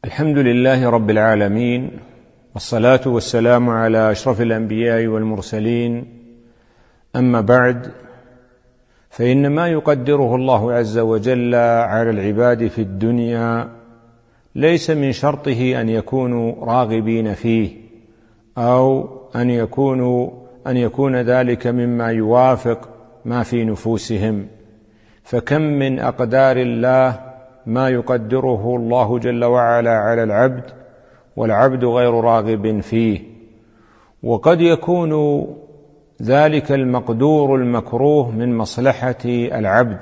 الحمد لله رب العالمين، والصلاة والسلام على أشرف الأنبياء والمرسلين. أما بعد، فإن ما يقدره الله عز وجل على العباد في الدنيا ليس من شرطه أن يكونوا راغبين فيه، أو أن يكون ذلك مما يوافق ما في نفوسهم. فكم من أقدار الله ما يقدره الله جل وعلا على العبد والعبد غير راغب فيه، وقد يكون ذلك المقدور المكروه من مصلحة العبد،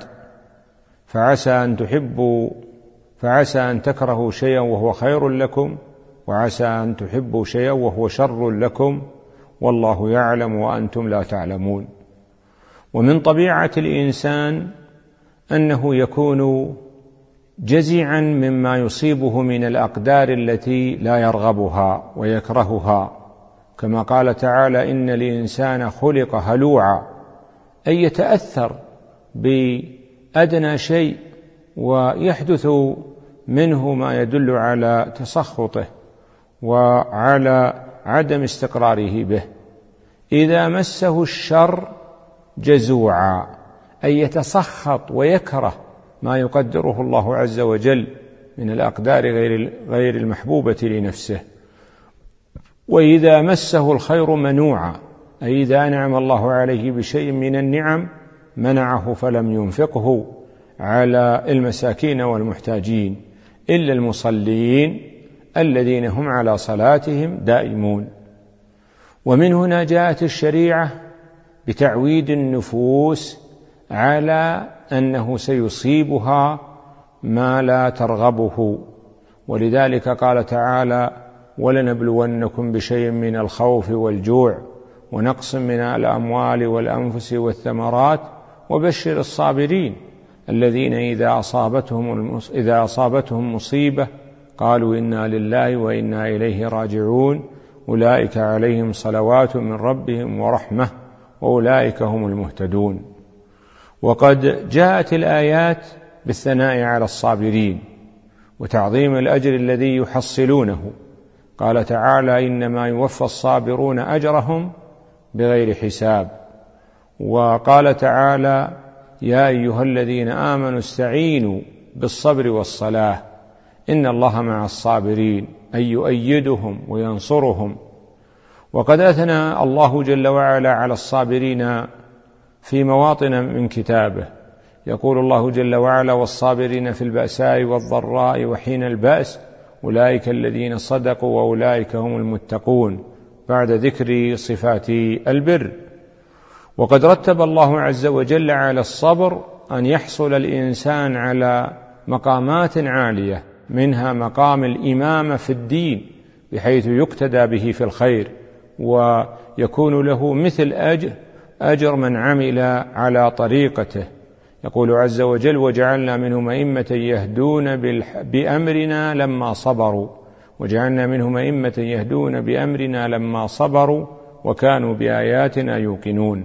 فعسى أن تكرهوا شيئا وهو خير لكم، وعسى أن تحبوا شيئا وهو شر لكم، والله يعلم وأنتم لا تعلمون. ومن طبيعة الإنسان أنه يكون جزعا مما يصيبه من الأقدار التي لا يرغبها ويكرهها، كما قال تعالى: إن الإنسان خلق هلوعا، أي يتأثر بأدنى شيء ويحدث منه ما يدل على تسخطه وعلى عدم استقراره به. إذا مسه الشر جزوعا، أي يتسخط ويكره ما يقدره الله عز وجل من الأقدار غير المحبوبة لنفسه. وإذا مسه الخير منوعا، أي إذا أنعم الله عليه بشيء من النعم منعه فلم ينفقه على المساكين والمحتاجين، إلا المصلين الذين هم على صلاتهم دائمون. ومن هنا جاءت الشريعة بتعويد النفوس على أنه سيصيبها ما لا ترغبه، ولذلك قال تعالى: ولنبلونكم بشيء من الخوف والجوع ونقص من الأموال والأنفس والثمرات وبشر الصابرين الذين إذا أصابتهم مصيبة قالوا إنا لله وإنا إليه راجعون أولئك عليهم صلوات من ربهم ورحمة وأولئك هم المهتدون. وقد جاءت الآيات بالثناء على الصابرين وتعظيم الأجر الذي يحصلونه. قال تعالى: إنما يوفى الصابرون أجرهم بغير حساب. وقال تعالى: يا أيها الذين آمنوا استعينوا بالصبر والصلاة إن الله مع الصابرين، أي يؤيدهم وينصرهم. وقد أثنى الله جل وعلا على الصابرين في مواطن من كتابه. يقول الله جل وعلا: والصابرين في البأساء والضراء وحين البأس أولئك الذين صدقوا وأولئك هم المتقون، بعد ذكر صفات البر. وقد رتب الله عز وجل على الصبر أن يحصل الإنسان على مقامات عالية، منها مقام الإمامة في الدين بحيث يقتدى به في الخير، ويكون له مثل أجر من عمل على طريقته. يقول عز وجل: وجعلنا منهم أئمة يهدون بأمرنا لما صبروا، وجعلنا منهم أئمة يهدون بأمرنا لما صبروا وكانوا بآياتنا يوقنون.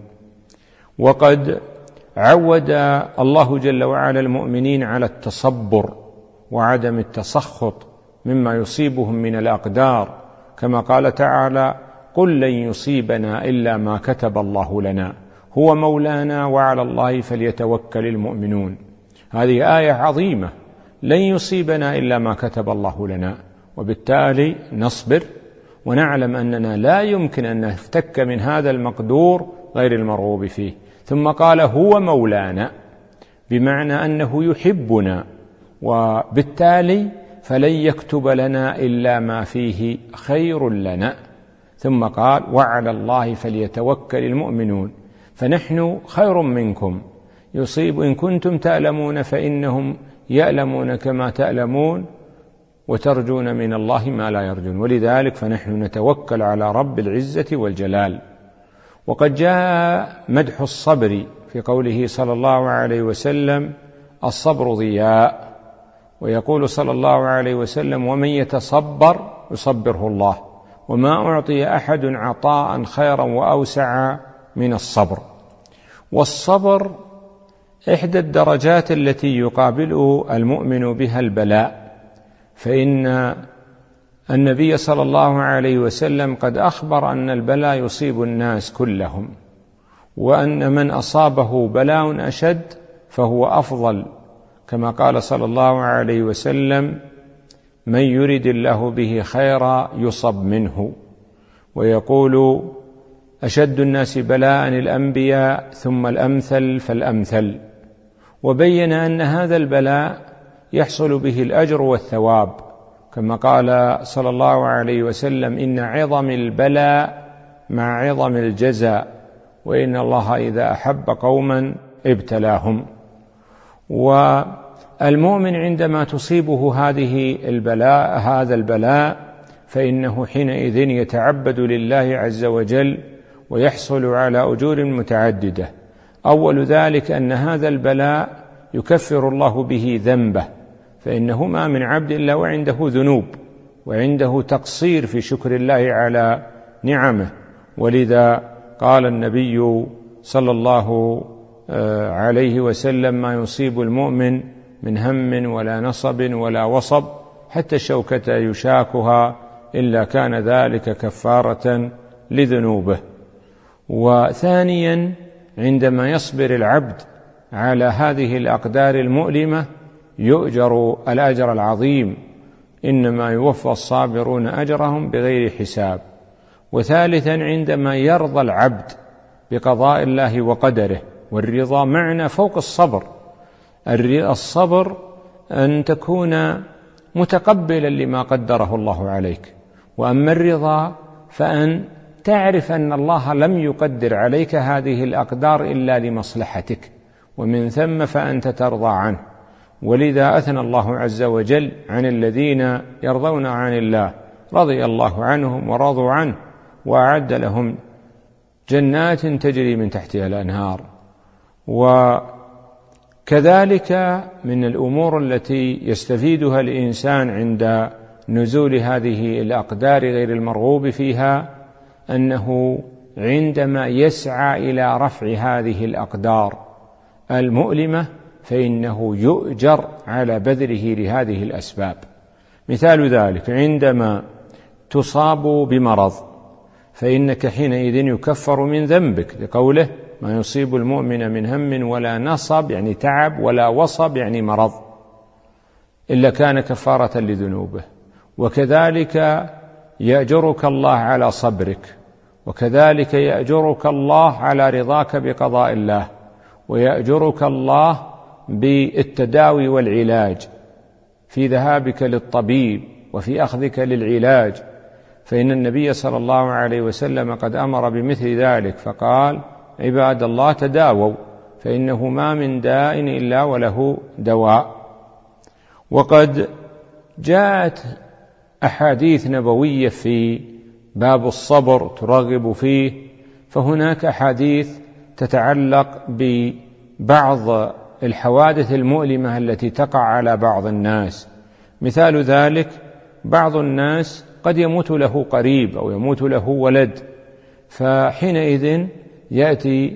وقد عود الله جل وعلا المؤمنين على التصبر وعدم التسخط مما يصيبهم من الأقدار، كما قال تعالى: قل لن يصيبنا إلا ما كتب الله لنا هو مولانا وعلى الله فليتوكل المؤمنون. هذه آية عظيمة، لن يصيبنا إلا ما كتب الله لنا، وبالتالي نصبر ونعلم أننا لا يمكن أن نفتك من هذا المقدور غير المرغوب فيه. ثم قال: هو مولانا، بمعنى أنه يحبنا، وبالتالي فلن يكتب لنا إلا ما فيه خير لنا. ثم قال: وعلى الله فليتوكل المؤمنون، فنحن خير منكم، يصيب إن كنتم تألمون فإنهم يألمون كما تألمون وترجون من الله ما لا يرجون، ولذلك فنحن نتوكل على رب العزة والجلال. وقد جاء مدح الصبر في قوله صلى الله عليه وسلم: الصبر ضياء. ويقول صلى الله عليه وسلم: ومن يتصبر يصبره الله، وما أعطي أحد عطاء خيرا وأوسع من الصبر. والصبر إحدى الدرجات التي يقابل المؤمن بها البلاء، فإن النبي صلى الله عليه وسلم قد أخبر أن البلاء يصيب الناس كلهم، وأن من أصابه بلاء أشد فهو أفضل، كما قال صلى الله عليه وسلم: من يرد الله به خيرا يصب منه. ويقول: أشد الناس بلاء الأنبياء ثم الأمثل فالأمثل. وبين أن هذا البلاء يحصل به الأجر والثواب، كما قال صلى الله عليه وسلم: إن عظم البلاء مع عظم الجزاء، وإن الله إذا أحب قوما ابتلاهم. والمؤمن عندما تصيبه هذا البلاء فإنه حينئذ يتعبد لله عز وجل ويحصل على أجور متعددة. أول ذلك أن هذا البلاء يكفر الله به ذنبه، فإنه ما من عبد إلا وعنده ذنوب وعنده تقصير في شكر الله على نعمه. ولذا قال النبي صلى الله عليه وسلم: ما يصيب المؤمن من هم ولا نصب ولا وصب حتى الشوكة يشاكها إلا كان ذلك كفارة لذنوبه. وثانيا، عندما يصبر العبد على هذه الأقدار المؤلمة يؤجر الأجر العظيم: إنما يوفى الصابرون أجرهم بغير حساب. وثالثا، عندما يرضى العبد بقضاء الله وقدره، والرضا معنى فوق الصبر. الصبر أن تكون متقبلا لما قدره الله عليك، وأما الرضا فأن تعرف أن الله لم يقدر عليك هذه الأقدار إلا لمصلحتك، ومن ثم فأنت ترضى عنه. ولذا أثنى الله عز وجل عن الذين يرضون عن الله: رضي الله عنهم ورضوا عنه وأعد لهم جنات تجري من تحتها الأنهار. وكذلك من الأمور التي يستفيدها الإنسان عند نزول هذه الأقدار غير المرغوب فيها أنه عندما يسعى إلى رفع هذه الأقدار المؤلمة فإنه يؤجر على بذله لهذه الأسباب. مثال ذلك: عندما تصاب بمرض فإنك حينئذ يكفر من ذنبك، لقوله: ما يصيب المؤمن من هم ولا نصب يعني تعب، ولا وصب يعني مرض، إلا كان كفارة لذنوبه. وكذلك يأجرك الله على صبرك، وكذلك يأجرك الله على رضاك بقضاء الله، ويأجرك الله بالتداوي والعلاج، في ذهابك للطبيب وفي أخذك للعلاج. فإن النبي صلى الله عليه وسلم قد أمر بمثل ذلك فقال: عباد الله تداووا فإنه ما من داء إلا وله دواء. وقد جاءت أحاديث نبوية في باب الصبر ترغب فيه، فهناك أحاديث تتعلق ببعض الحوادث المؤلمة التي تقع على بعض الناس. مثال ذلك: بعض الناس قد يموت له قريب أو يموت له ولد، فحينئذ تأتي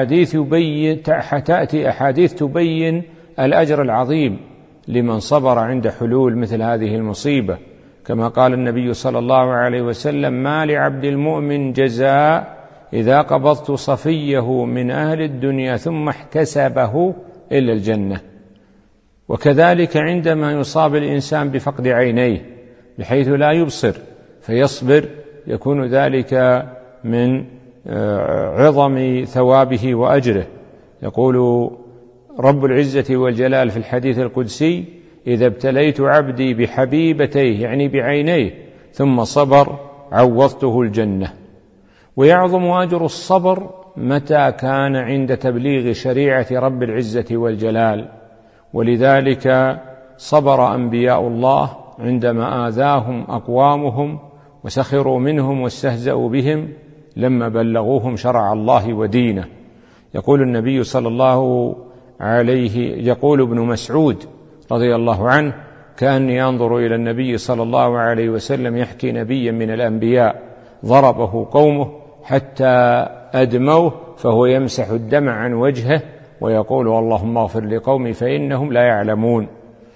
أحاديث تبين الأجر العظيم لمن صبر عند حلول مثل هذه المصيبة، كما قال النبي صلى الله عليه وسلم: ما لعبد المؤمن جزاء إذا قبضت صفيه من أهل الدنيا ثم احتسبه إلا الجنة. وكذلك عندما يصاب الإنسان بفقد عينيه بحيث لا يبصر فيصبر، يكون ذلك من عظم ثوابه وأجره. يقول رب العزة والجلال في الحديث القدسي: إذا ابتليت عبدي بحبيبتيه يعني بعينيه ثم صبر عوضته الجنة. ويعظم أجر الصبر متى كان عند تبليغ شريعة رب العزة والجلال، ولذلك صبر أنبياء الله عندما آذاهم أقوامهم وسخروا منهم واستهزأوا بهم لما بلغوهم شرع الله ودينه. يقول النبي صلى الله عليه يقول ابن مسعود رضي الله عنه: كأني أنظر إلى النبي صلى الله عليه وسلم يحكي نبيا من الأنبياء ضربه قومه حتى أدموه فهو يمسح الدم عن وجهه ويقول: اللهم اغفر لقومي فإنهم لا يعلمون.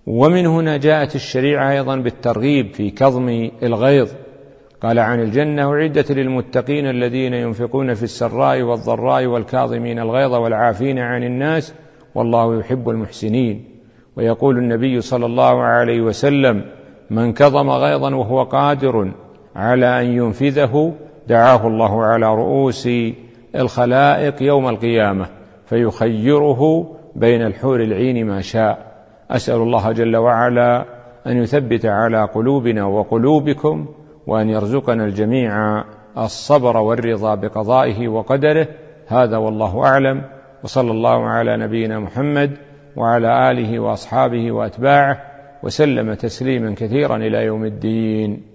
ومن هنا جاءت الشريعة أيضا بالترغيب في كظم الغيظ. قال عن الجنة: أعدت للمتقين الذين ينفقون في السراء والضراء والكاظمين الغيظ والعافين عن الناس والله يحب المحسنين. ويقول النبي صلى الله عليه وسلم: من كظم غيظا وهو قادر على أن ينفذه دعاه الله على رؤوس الخلائق يوم القيامة فيخيره بين الحور العين ما شاء. أسأل الله جل وعلا أن يثبت على قلوبنا وقلوبكم، وأن يرزقنا الجميع الصبر والرضا بقضائه وقدره. هذا والله أعلم، وصلى الله على نبينا محمد وعلى آله وأصحابه وأتباعه وسلم تسليما كثيرا إلى يوم الدين.